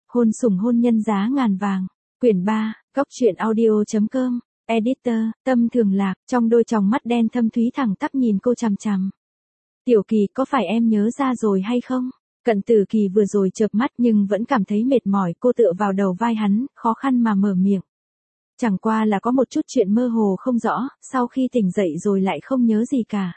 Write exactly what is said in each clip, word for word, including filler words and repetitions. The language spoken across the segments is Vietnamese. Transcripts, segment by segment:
Hôn sủng hôn nhân giá ngàn vàng. Quyển ba, Cóc truyện audio.com. Editor, Tâm Thường Lạc, trong đôi tròng mắt đen thâm thúy thẳng tắp nhìn cô chằm chằm. Tiểu Kỳ, có phải em nhớ ra rồi hay không? Cận Tử Kỳ vừa rồi chợp mắt nhưng vẫn cảm thấy mệt mỏi, cô tựa vào đầu vai hắn, khó khăn mà mở miệng. Chẳng qua là có một chút chuyện mơ hồ không rõ, sau khi tỉnh dậy rồi lại không nhớ gì cả.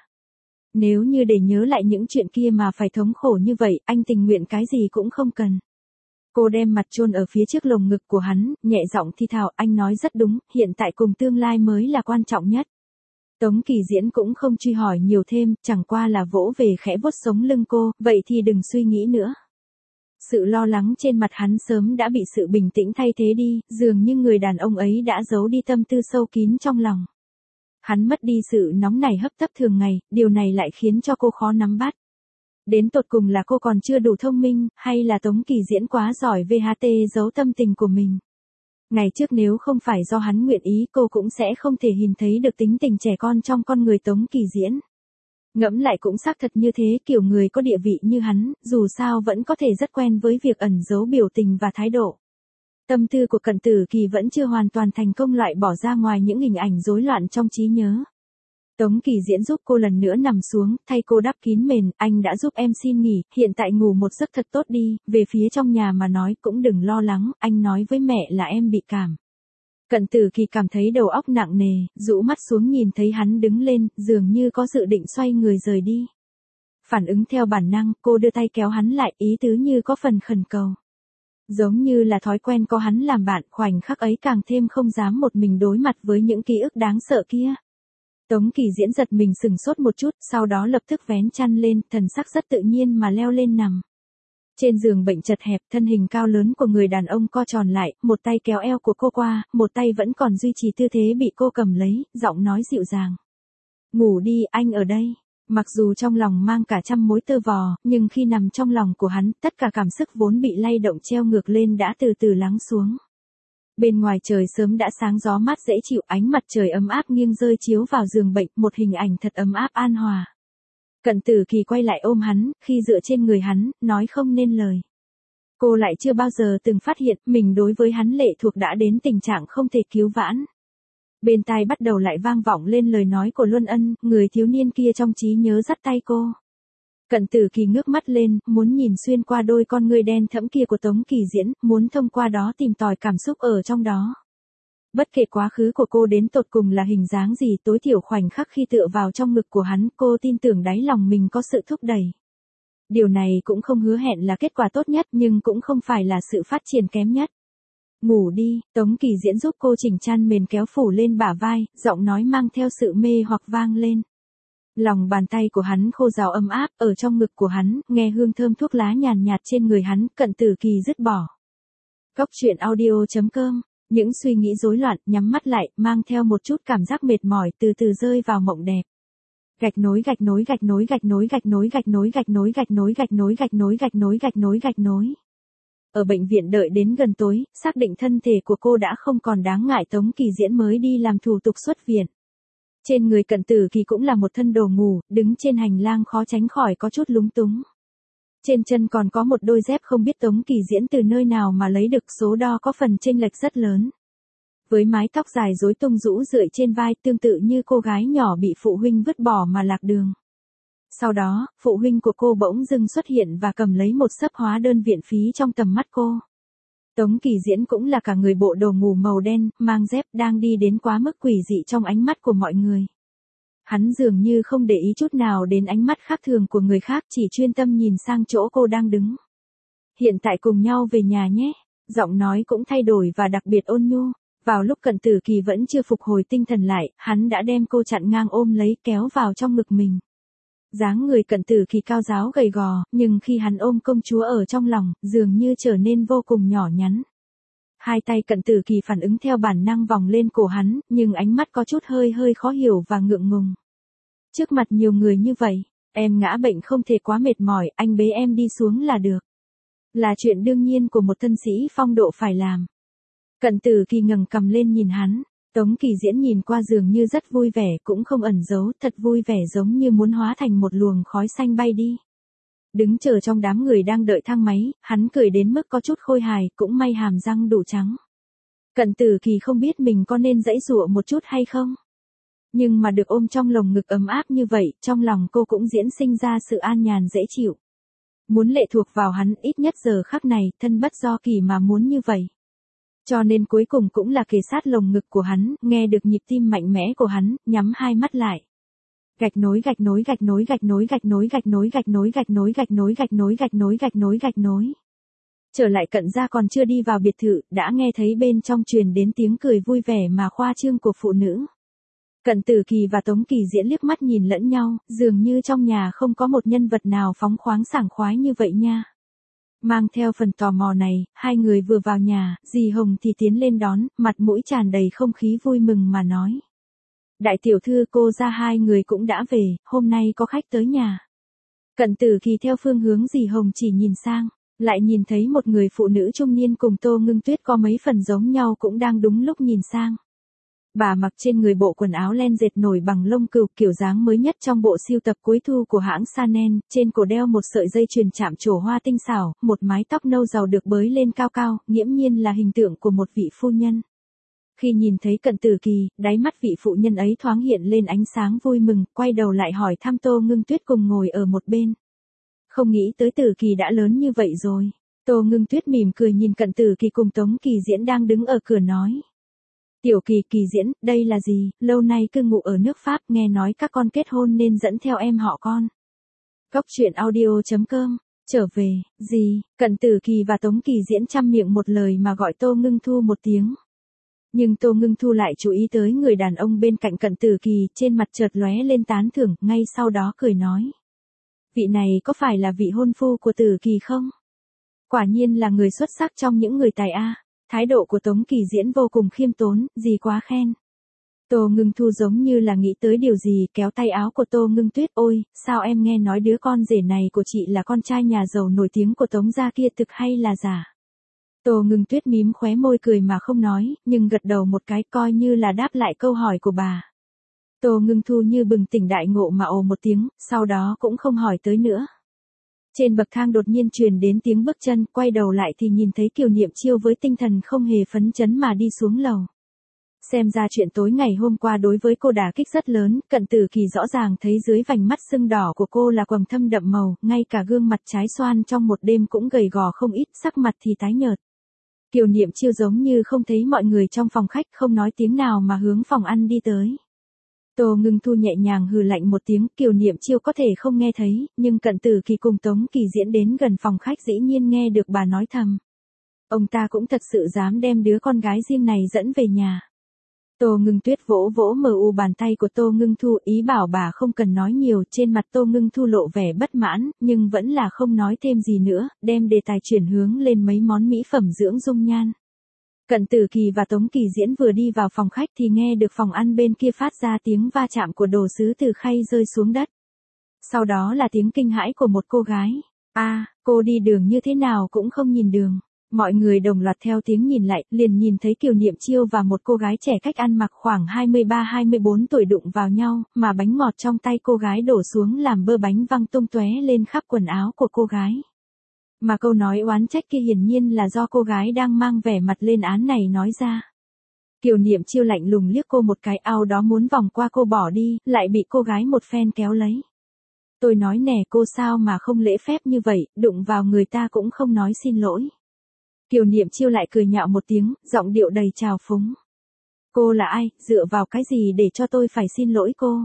Nếu như để nhớ lại những chuyện kia mà phải thống khổ như vậy, anh tình nguyện cái gì cũng không cần. Cô đem mặt chôn ở phía trước lồng ngực của hắn, nhẹ giọng thi thào, anh nói rất đúng, hiện tại cùng tương lai mới là quan trọng nhất. Tống Kỳ Diễn cũng không truy hỏi nhiều thêm, chẳng qua là vỗ về khẽ vuốt sống lưng cô, vậy thì đừng suy nghĩ nữa. Sự lo lắng trên mặt hắn sớm đã bị sự bình tĩnh thay thế đi, dường như người đàn ông ấy đã giấu đi tâm tư sâu kín trong lòng. Hắn mất đi sự nóng nảy hấp tấp thường ngày, điều này lại khiến cho cô khó nắm bắt. Đến tột cùng là cô còn chưa đủ thông minh, hay là Tống Kỳ Diễn quá giỏi vê hát tê giấu tâm tình của mình. Ngày trước nếu không phải do hắn nguyện ý, cô cũng sẽ không thể nhìn thấy được tính tình trẻ con trong con người Tống Kỳ Diễn. Ngẫm lại cũng xác thật như thế, kiểu người có địa vị như hắn, dù sao vẫn có thể rất quen với việc ẩn giấu biểu tình và thái độ. Tâm tư của Cận Tử Kỳ vẫn chưa hoàn toàn thành công loại bỏ ra ngoài những hình ảnh rối loạn trong trí nhớ. Tống Kỳ Diễn giúp cô lần nữa nằm xuống, thay cô đắp kín mền, anh đã giúp em xin nghỉ, hiện tại ngủ một giấc thật tốt đi, về phía trong nhà mà nói cũng đừng lo lắng, anh nói với mẹ là em bị cảm. Cận Tử Kỳ cảm thấy đầu óc nặng nề, rũ mắt xuống nhìn thấy hắn đứng lên, dường như có dự định xoay người rời đi. Phản ứng theo bản năng, cô đưa tay kéo hắn lại, ý tứ như có phần khẩn cầu. Giống như là thói quen có hắn làm bạn, khoảnh khắc ấy càng thêm không dám một mình đối mặt với những ký ức đáng sợ kia. Tống Kỳ Diễn giật mình sừng sốt một chút, sau đó lập tức vén chăn lên, thần sắc rất tự nhiên mà leo lên nằm. Trên giường bệnh chật hẹp, thân hình cao lớn của người đàn ông co tròn lại, một tay kéo eo của cô qua, một tay vẫn còn duy trì tư thế bị cô cầm lấy, giọng nói dịu dàng. Ngủ đi, anh ở đây. Mặc dù trong lòng mang cả trăm mối tơ vò, nhưng khi nằm trong lòng của hắn, tất cả cảm xúc vốn bị lay động treo ngược lên đã từ từ lắng xuống. Bên ngoài trời sớm đã sáng, gió mát dễ chịu, ánh mặt trời ấm áp nghiêng rơi chiếu vào giường bệnh, một hình ảnh thật ấm áp an hòa. Cận Tử Kỳ quay lại ôm hắn, khi dựa trên người hắn, nói không nên lời. Cô lại chưa bao giờ từng phát hiện mình đối với hắn lệ thuộc đã đến tình trạng không thể cứu vãn. Bên tai bắt đầu lại vang vọng lên lời nói của Luân Ân, người thiếu niên kia trong trí nhớ dắt tay cô. Cận Tử Kỳ ngước mắt lên, muốn nhìn xuyên qua đôi con ngươi đen thẫm kia của Tống Kỳ Diễn, muốn thông qua đó tìm tòi cảm xúc ở trong đó. Bất kể quá khứ của cô đến tột cùng là hình dáng gì, tối thiểu khoảnh khắc khi tựa vào trong ngực của hắn, cô tin tưởng đáy lòng mình có sự thúc đẩy. Điều này cũng không hứa hẹn là kết quả tốt nhất, nhưng cũng không phải là sự phát triển kém nhất. Ngủ đi, Tống Kỳ Diễn giúp cô chỉnh chăn mền kéo phủ lên bả vai, giọng nói mang theo sự mê hoặc vang lên. Lòng bàn tay của hắn khô ráo ấm áp, ở trong ngực của hắn, nghe hương thơm thuốc lá nhàn nhạt trên người hắn, Cận Tử Kỳ dứt bỏ. Cóc truyện audio.com. Những suy nghĩ rối loạn, nhắm mắt lại, mang theo một chút cảm giác mệt mỏi, từ từ rơi vào mộng đẹp. Gạch nối gạch nối gạch nối gạch nối gạch nối gạch nối gạch nối gạch nối gạch nối gạch nối gạch nối gạch nối gạch nối. Ở bệnh viện đợi đến gần tối, xác định thân thể của cô đã không còn đáng ngại, Tống Kỳ Diễn mới đi làm thủ tục xuất viện. Trên người Cận Tử Kỳ cũng là một thân đồ ngủ, đứng trên hành lang khó tránh khỏi có chút lúng túng. Trên chân còn có một đôi dép không biết Tống Kỳ Diễn từ nơi nào mà lấy được, số đo có phần chênh lệch rất lớn. Với mái tóc dài rối tung rũ rượi trên vai, tương tự như cô gái nhỏ bị phụ huynh vứt bỏ mà lạc đường. Sau đó, phụ huynh của cô bỗng dưng xuất hiện và cầm lấy một xấp hóa đơn viện phí trong tầm mắt cô. Tống Kỳ Diễn cũng là cả người bộ đồ ngủ màu đen, mang dép, đang đi đến quá mức quỷ dị trong ánh mắt của mọi người. Hắn dường như không để ý chút nào đến ánh mắt khác thường của người khác, chỉ chuyên tâm nhìn sang chỗ cô đang đứng. Hiện tại cùng nhau về nhà nhé. Giọng nói cũng thay đổi và đặc biệt ôn nhu. Vào lúc Cận Tử Kỳ vẫn chưa phục hồi tinh thần lại, hắn đã đem cô chặn ngang ôm lấy, kéo vào trong ngực mình. Dáng người Cận Tử Kỳ cao ráo gầy gò, nhưng khi hắn ôm công chúa ở trong lòng, dường như trở nên vô cùng nhỏ nhắn. Hai tay Cận Tử Kỳ phản ứng theo bản năng vòng lên cổ hắn, nhưng ánh mắt có chút hơi hơi khó hiểu và ngượng ngùng. Trước mặt nhiều người như vậy, em ngã bệnh không thể quá mệt mỏi, anh bế em đi xuống là được. Là chuyện đương nhiên của một thân sĩ phong độ phải làm. Cận Tử Kỳ ngẩng cằm lên nhìn hắn. Tống Kỳ Diễn nhìn qua dường như rất vui vẻ, cũng không ẩn giấu, thật vui vẻ giống như muốn hóa thành một luồng khói xanh bay đi. Đứng chờ trong đám người đang đợi thang máy, hắn cười đến mức có chút khôi hài, cũng may hàm răng đủ trắng. Cận Tử Kỳ không biết mình có nên giãy giụa một chút hay không. Nhưng mà được ôm trong lồng ngực ấm áp như vậy, trong lòng cô cũng diễn sinh ra sự an nhàn dễ chịu. Muốn lệ thuộc vào hắn, ít nhất giờ khắc này, thân bất do kỳ mà muốn như vậy. Cho nên cuối cùng cũng là kề sát lồng ngực của hắn, nghe được nhịp tim mạnh mẽ của hắn, nhắm hai mắt lại. Gạch nối gạch nối gạch nối gạch nối gạch nối gạch nối gạch nối gạch nối gạch nối gạch nối gạch nối gạch nối gạch nối. Trở lại Cận gia còn chưa đi vào biệt thự, đã nghe thấy bên trong truyền đến tiếng cười vui vẻ mà khoa trương của phụ nữ. Cận Tử Kỳ và Tống Kỳ Diễn liếc mắt nhìn lẫn nhau, dường như trong nhà không có một nhân vật nào phóng khoáng sảng khoái như vậy nha. Mang theo phần tò mò này, hai người vừa vào nhà, dì Hồng thì tiến lên đón, mặt mũi tràn đầy không khí vui mừng mà nói. Đại tiểu thư cô ra hai người cũng đã về, hôm nay có khách tới nhà. Cận Tử Kỳ theo phương hướng dì Hồng chỉ nhìn sang, lại nhìn thấy một người phụ nữ trung niên cùng Tô Ngưng Tuyết có mấy phần giống nhau cũng đang đúng lúc nhìn sang. Bà mặc trên người bộ quần áo len dệt nổi bằng lông cừu kiểu dáng mới nhất trong bộ siêu tập cuối thu của hãng Chanel, trên cổ đeo một sợi dây chuyền chạm trổ hoa tinh xảo, một mái tóc nâu giàu được bới lên cao cao, nghiễm nhiên là hình tượng của một vị phu nhân. Khi nhìn thấy Cận Tử Kỳ, đáy mắt vị phụ nhân ấy thoáng hiện lên ánh sáng vui mừng, quay đầu lại hỏi thăm Tô Ngưng Tuyết cùng ngồi ở một bên. Không nghĩ tới Tử Kỳ đã lớn như vậy rồi. Tô Ngưng Tuyết mỉm cười nhìn Cận Tử Kỳ cùng Tống Kỳ Diễn đang đứng ở cửa nói. Tiểu Kỳ, Kỳ Diễn, đây là gì, lâu nay cư ngụ ở nước Pháp, nghe nói các con kết hôn nên dẫn theo em họ con. Góc truyện audio chấm com, trở về, gì, Cận Tử Kỳ và Tống Kỳ Diễn chăm miệng một lời mà gọi Tô Ngưng Thu một tiếng. Nhưng Tô Ngưng Thu lại chú ý tới người đàn ông bên cạnh Cận Tử Kỳ, trên mặt chợt lóe lên tán thưởng, ngay sau đó cười nói. Vị này có phải là vị hôn phu của Tử Kỳ không? Quả nhiên là người xuất sắc trong những người tài A. Thái độ của Tống Kỳ Diễn vô cùng khiêm tốn, gì quá khen. Tô Ngưng Thu giống như là nghĩ tới điều gì, kéo tay áo của Tô Ngưng Tuyết. Ôi, sao em nghe nói đứa con rể này của chị là con trai nhà giàu nổi tiếng của Tống gia kia, thực hay là giả? Tô Ngưng Tuyết mím khóe môi cười mà không nói, nhưng gật đầu một cái coi như là đáp lại câu hỏi của bà. Tô Ngưng Thu như bừng tỉnh đại ngộ mà ồ một tiếng, sau đó cũng không hỏi tới nữa. Trên bậc thang đột nhiên truyền đến tiếng bước chân, quay đầu lại thì nhìn thấy Kiều Niệm Chiêu với tinh thần không hề phấn chấn mà đi xuống lầu. Xem ra chuyện tối ngày hôm qua đối với cô đả kích rất lớn, Cận Tử Kỳ rõ ràng thấy dưới vành mắt sưng đỏ của cô là quầng thâm đậm màu, ngay cả gương mặt trái xoan trong một đêm cũng gầy gò không ít, sắc mặt thì tái nhợt. Kiều Niệm Chiêu giống như không thấy mọi người trong phòng khách, không nói tiếng nào mà hướng phòng ăn đi tới. Tô Ngưng Thu nhẹ nhàng hừ lạnh một tiếng, Kiều Niệm Chiêu có thể không nghe thấy, nhưng Cận Tử Kỳ cùng Tống Kỳ Diễn đến gần phòng khách dĩ nhiên nghe được bà nói thầm. Ông ta cũng thật sự dám đem đứa con gái riêng này dẫn về nhà. Tô Ngưng Tuyết vỗ vỗ mờ u bàn tay của Tô Ngưng Thu, ý bảo bà không cần nói nhiều, trên mặt Tô Ngưng Thu lộ vẻ bất mãn, nhưng vẫn là không nói thêm gì nữa, đem đề tài chuyển hướng lên mấy món mỹ phẩm dưỡng dung nhan. Cận Tử Kỳ và Tống Kỳ Diễn vừa đi vào phòng khách thì nghe được phòng ăn bên kia phát ra tiếng va chạm của đồ sứ từ khay rơi xuống đất. Sau đó là tiếng kinh hãi của một cô gái. A, à, cô đi đường như thế nào cũng không nhìn đường. Mọi người đồng loạt theo tiếng nhìn lại, liền nhìn thấy Kiều Niệm Chiêu và một cô gái trẻ cách ăn mặc khoảng hai mươi ba hai mươi bốn tuổi đụng vào nhau, mà bánh ngọt trong tay cô gái đổ xuống làm bơ bánh văng tung tóe lên khắp quần áo của cô gái. Mà câu nói oán trách kia hiển nhiên là do cô gái đang mang vẻ mặt lên án này nói ra. Kiều Niệm Chiêu lạnh lùng liếc cô một cái, ao đó muốn vòng qua cô bỏ đi, lại bị cô gái một phen kéo lấy. Tôi nói nè, cô sao mà không lễ phép như vậy, đụng vào người ta cũng không nói xin lỗi. Kiều Niệm Chiêu lại cười nhạo một tiếng, giọng điệu đầy trào phúng. Cô là ai, dựa vào cái gì để cho tôi phải xin lỗi cô?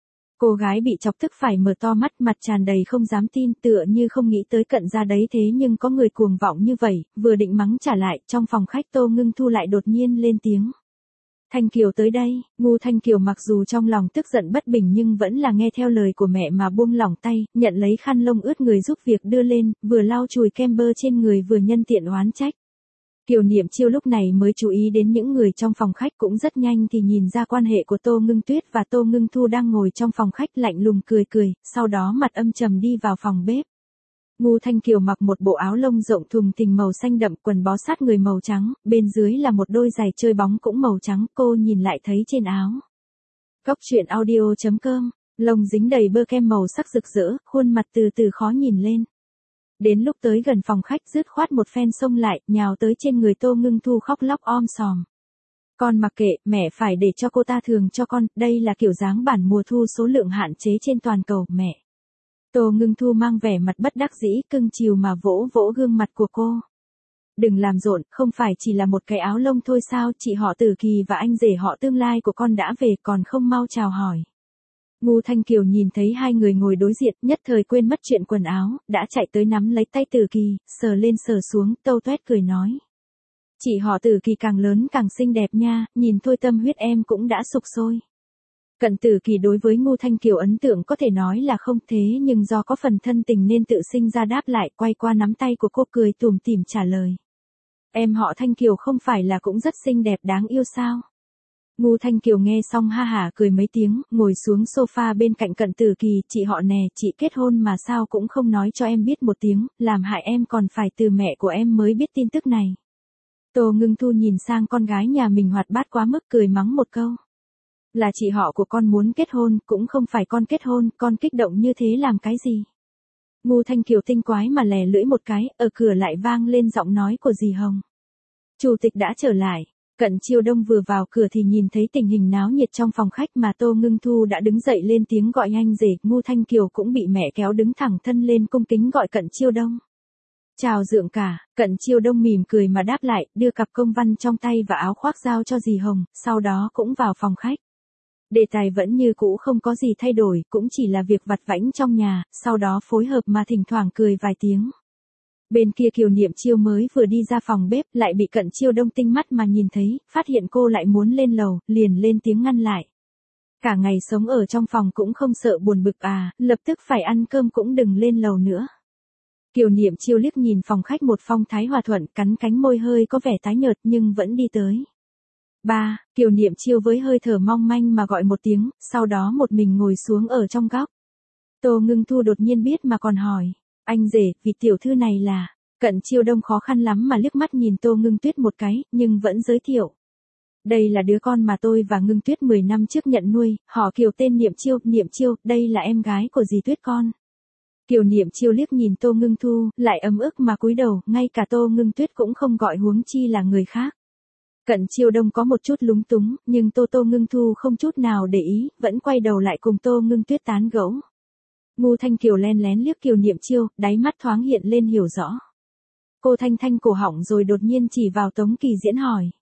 Cô gái bị chọc tức phải mở to mắt, mặt tràn đầy không dám tin, tựa như không nghĩ tới Cận gia đấy thế nhưng có người cuồng vọng như vậy, vừa định mắng trả lại, trong phòng khách Tô Ngưng Thu lại đột nhiên lên tiếng. Thanh Kiều tới đây. Ngu Thanh Kiều mặc dù trong lòng tức giận bất bình nhưng vẫn là nghe theo lời của mẹ mà buông lỏng tay, nhận lấy khăn lông ướt người giúp việc đưa lên, vừa lau chùi kem bơ trên người vừa nhân tiện oán trách. Kiều Niệm Chiêu lúc này mới chú ý đến những người trong phòng khách, cũng rất nhanh thì nhìn ra quan hệ của Tô Ngưng Tuyết và Tô Ngưng Thu đang ngồi trong phòng khách, lạnh lùng cười cười, sau đó mặt âm trầm đi vào phòng bếp. Ngu Thanh Kiều mặc một bộ áo lông rộng thùng thình màu xanh đậm, quần bó sát người màu trắng, bên dưới là một đôi giày chơi bóng cũng màu trắng, cô nhìn lại thấy trên áo. Góc truyện audio chấm com, lông dính đầy bơ kem màu sắc rực rỡ, khuôn mặt từ từ khó nhìn lên. Đến lúc tới gần phòng khách dứt khoát một phen xông lại, nhào tới trên người Tô Ngưng Thu khóc lóc om sòm. Con mặc kệ, mẹ phải để cho cô ta thường cho con, đây là kiểu dáng bản mùa thu số lượng hạn chế trên toàn cầu, mẹ. Tô Ngưng Thu mang vẻ mặt bất đắc dĩ, cưng chiều mà vỗ vỗ gương mặt của cô. Đừng làm rộn, không phải chỉ là một cái áo lông thôi sao, chị họ Tử Kỳ và anh rể họ tương lai của con đã về còn không mau chào hỏi. Ngô Thanh Kiều nhìn thấy hai người ngồi đối diện, nhất thời quên mất chuyện quần áo, đã chạy tới nắm lấy tay Tử Kỳ, sờ lên sờ xuống, tâu toét cười nói. Chị họ Tử Kỳ càng lớn càng xinh đẹp nha, nhìn thôi tâm huyết em cũng đã sục sôi. Cận Tử Kỳ đối với Ngô Thanh Kiều ấn tượng có thể nói là không thế nhưng do có phần thân tình nên tự sinh ra đáp lại, quay qua nắm tay của cô cười tủm tỉm trả lời. Em họ Thanh Kiều không phải là cũng rất xinh đẹp đáng yêu sao? Ngô Thanh Kiều nghe xong ha hả cười mấy tiếng, ngồi xuống sofa bên cạnh Cận Tử Kỳ, chị họ nè, chị kết hôn mà sao cũng không nói cho em biết một tiếng, làm hại em còn phải từ mẹ của em mới biết tin tức này. Tô Ngưng Thu nhìn sang con gái nhà mình hoạt bát quá mức cười mắng một câu. Là chị họ của con muốn kết hôn, cũng không phải con kết hôn, con kích động như thế làm cái gì? Ngô Thanh Kiều tinh quái mà lè lưỡi một cái, ở cửa lại vang lên giọng nói của dì Hồng. Chủ tịch đã trở lại. Cận Chiêu Đông vừa vào cửa thì nhìn thấy tình hình náo nhiệt trong phòng khách mà Tô Ngưng Thu đã đứng dậy lên tiếng gọi anh rể, Ngô Thanh Kiều cũng bị mẹ kéo đứng thẳng thân lên cung kính gọi Cận Chiêu Đông. Chào dượng cả, Cận Chiêu Đông mỉm cười mà đáp lại, đưa cặp công văn trong tay và áo khoác giao cho dì Hồng, sau đó cũng vào phòng khách. Đề tài vẫn như cũ không có gì thay đổi, cũng chỉ là việc vặt vãnh trong nhà, sau đó phối hợp mà thỉnh thoảng cười vài tiếng. Bên kia Kiều Niệm Chiêu mới vừa đi ra phòng bếp, lại bị Cận Chiêu Đông tinh mắt mà nhìn thấy, phát hiện cô lại muốn lên lầu, liền lên tiếng ngăn lại. Cả ngày sống ở trong phòng cũng không sợ buồn bực à, lập tức phải ăn cơm cũng đừng lên lầu nữa. Kiều Niệm Chiêu liếc nhìn phòng khách một phong thái hòa thuận, cắn cánh môi hơi có vẻ tái nhợt nhưng vẫn đi tới. Ba, Kiều Niệm Chiêu với hơi thở mong manh mà gọi một tiếng, sau đó một mình ngồi xuống ở trong góc. Tô Ngưng Thu đột nhiên biết mà còn hỏi, anh rể, vị tiểu thư này là, Cận Chiêu Đông khó khăn lắm mà liếc mắt nhìn Tô Ngưng Tuyết một cái, nhưng vẫn giới thiệu. Đây là đứa con mà tôi và Ngưng Tuyết mười năm trước nhận nuôi, họ Kiều tên Niệm Chiêu, Niệm Chiêu, đây là em gái của dì Tuyết con. Kiều Niệm Chiêu liếc nhìn Tô Ngưng Thu, lại ấm ức mà cúi đầu, ngay cả Tô Ngưng Tuyết cũng không gọi huống chi là người khác. Cận Chiêu Đông có một chút lúng túng, nhưng Tô Tô Ngưng Thu không chút nào để ý, vẫn quay đầu lại cùng Tô Ngưng Tuyết tán gẫu. Ngô Thanh Kiều len lén liếc Kiều Niệm Chiêu, đáy mắt thoáng hiện lên hiểu rõ. Cô Thanh Thanh cổ họng rồi đột nhiên chỉ vào Tống Kỳ Diễn hỏi.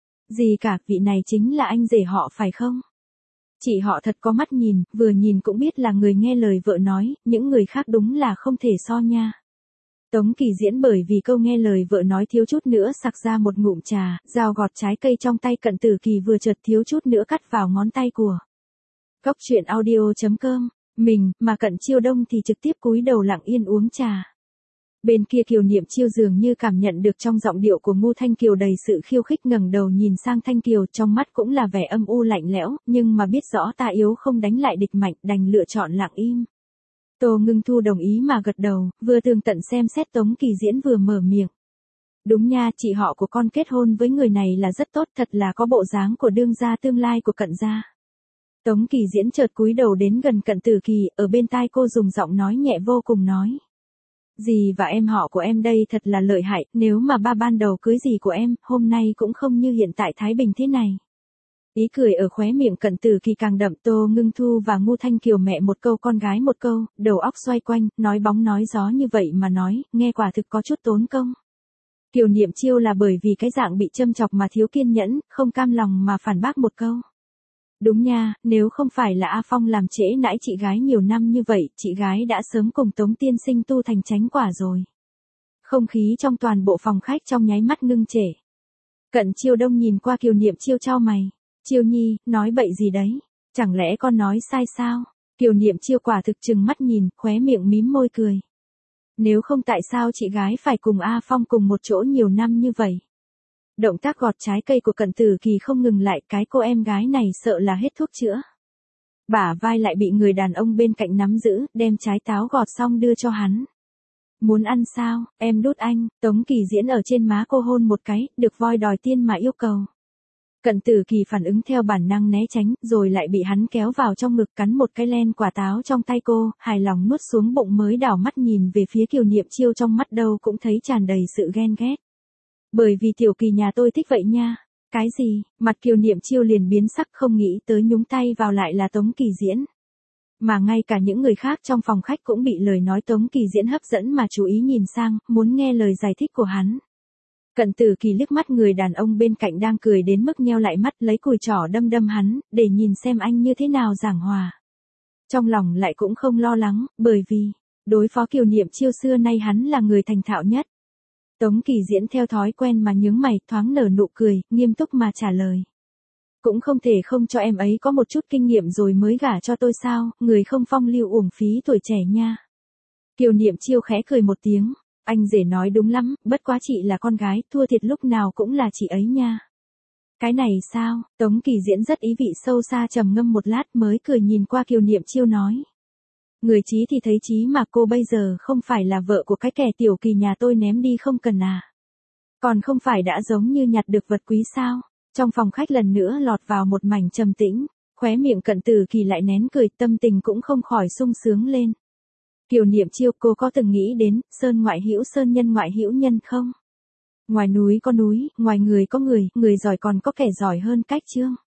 Gì cả, vị này chính là anh rể họ phải không? Chị họ thật có mắt nhìn, vừa nhìn cũng biết là người nghe lời vợ nói, những người khác đúng là không thể so nha. Tống Kỳ Diễn bởi vì câu nghe lời vợ nói thiếu chút nữa sặc ra một ngụm trà, dao gọt trái cây trong tay Cận Tử Kỳ vừa chợt thiếu chút nữa cắt vào ngón tay của. Góc truyện audio chấm com, mình, mà Cận Chiêu Đông thì trực tiếp cúi đầu lặng yên uống trà. Bên kia Kiều Niệm Chiêu dường như cảm nhận được trong giọng điệu của Ngô Thanh Kiều đầy sự khiêu khích, ngẩng đầu nhìn sang Thanh Kiều, trong mắt cũng là vẻ âm u lạnh lẽo, nhưng mà biết rõ ta yếu không đánh lại địch mạnh, đành lựa chọn lặng im. Tô Ngưng Thu đồng ý mà gật đầu, vừa tường tận xem xét Tống Kỳ Diễn vừa mở miệng. Đúng nha, chị họ của con kết hôn với người này là rất tốt, thật là có bộ dáng của đương gia tương lai của Cận gia. Tống Kỳ Diễn chợt cúi đầu đến gần Cận Tử Kỳ, ở bên tai cô dùng giọng nói nhẹ vô cùng nói. Dì và em họ của em đây thật là lợi hại, nếu mà ba ban đầu cưới dì của em, hôm nay cũng không như hiện tại thái bình thế này. Ý cười ở khóe miệng Cận Tử Kỳ càng đậm. Tô Ngưng Thu và Ngô Thanh Kiều mẹ một câu con gái một câu, đầu óc xoay quanh, nói bóng nói gió như vậy mà nói, nghe quả thực có chút tốn công. Kiều Niệm Chiêu là bởi vì cái dạng bị châm chọc mà thiếu kiên nhẫn, không cam lòng mà phản bác một câu. Đúng nha, nếu không phải là A Phong làm trễ nãi chị gái nhiều năm như vậy, chị gái đã sớm cùng Tống tiên sinh tu thành chánh quả rồi. Không khí trong toàn bộ phòng khách trong nháy mắt ngưng trệ. Cận Chiêu Đông nhìn qua Kiều Niệm Chiêu chau mày. Chiêu nhi, nói bậy gì đấy? Chẳng lẽ con nói sai sao? Kiều Niệm Chiêu quả thực trừng mắt nhìn, khóe miệng mím môi cười. Nếu không tại sao chị gái phải cùng A Phong cùng một chỗ nhiều năm như vậy? Động tác gọt trái cây của Cận Tử Kỳ không ngừng lại, cái cô em gái này sợ là hết thuốc chữa. Bả vai lại bị người đàn ông bên cạnh nắm giữ, đem trái táo gọt xong đưa cho hắn. Muốn ăn sao, em đút anh. Tống Kỳ Diễn ở trên má cô hôn một cái, được voi đòi tiên mà yêu cầu. Cận Tử Kỳ phản ứng theo bản năng né tránh, rồi lại bị hắn kéo vào trong ngực cắn một cái len quả táo trong tay cô, hài lòng nuốt xuống bụng mới đảo mắt nhìn về phía Kiều Niệm Chiêu, trong mắt đâu cũng thấy tràn đầy sự ghen ghét. Bởi vì Tiểu Kỳ nhà tôi thích vậy nha. Cái gì? Mặt Kiều Niệm Chiêu liền biến sắc, không nghĩ tới nhúng tay vào lại là Tống Kỳ Diễn. Mà ngay cả những người khác trong phòng khách cũng bị lời nói Tống Kỳ Diễn hấp dẫn mà chú ý nhìn sang, muốn nghe lời giải thích của hắn. Cận Tử Kỳ liếc mắt người đàn ông bên cạnh đang cười đến mức nheo lại mắt, lấy cùi trỏ đâm đâm hắn, để nhìn xem anh như thế nào giảng hòa. Trong lòng lại cũng không lo lắng, bởi vì, đối phó Kiều Niệm Chiêu xưa nay hắn là người thành thạo nhất. Tống Kỳ Diễn theo thói quen mà nhướng mày, thoáng nở nụ cười, nghiêm túc mà trả lời. Cũng không thể không cho em ấy có một chút kinh nghiệm rồi mới gả cho tôi sao, người không phong lưu uổng phí tuổi trẻ nha. Kiều Niệm Chiêu khẽ cười một tiếng, anh rể nói đúng lắm, bất quá chị là con gái, thua thiệt lúc nào cũng là chị ấy nha. Cái này sao? Tống Kỳ Diễn rất ý vị sâu xa, trầm ngâm một lát mới cười nhìn qua Kiều Niệm Chiêu nói. Người trí thì thấy trí mà, cô bây giờ không phải là vợ của cái kẻ Tiểu Kỳ nhà tôi ném đi không cần à. Còn không phải đã giống như nhặt được vật quý sao? Trong phòng khách lần nữa lọt vào một mảnh trầm tĩnh, khóe miệng Cận Tử Kỳ lại nén cười, tâm tình cũng không khỏi sung sướng lên. Kiều Niệm Chiêu, cô có từng nghĩ đến, sơn ngoại hữu sơn, nhân ngoại hữu nhân không? Ngoài núi có núi, ngoài người có người, người giỏi còn có kẻ giỏi hơn cách chương.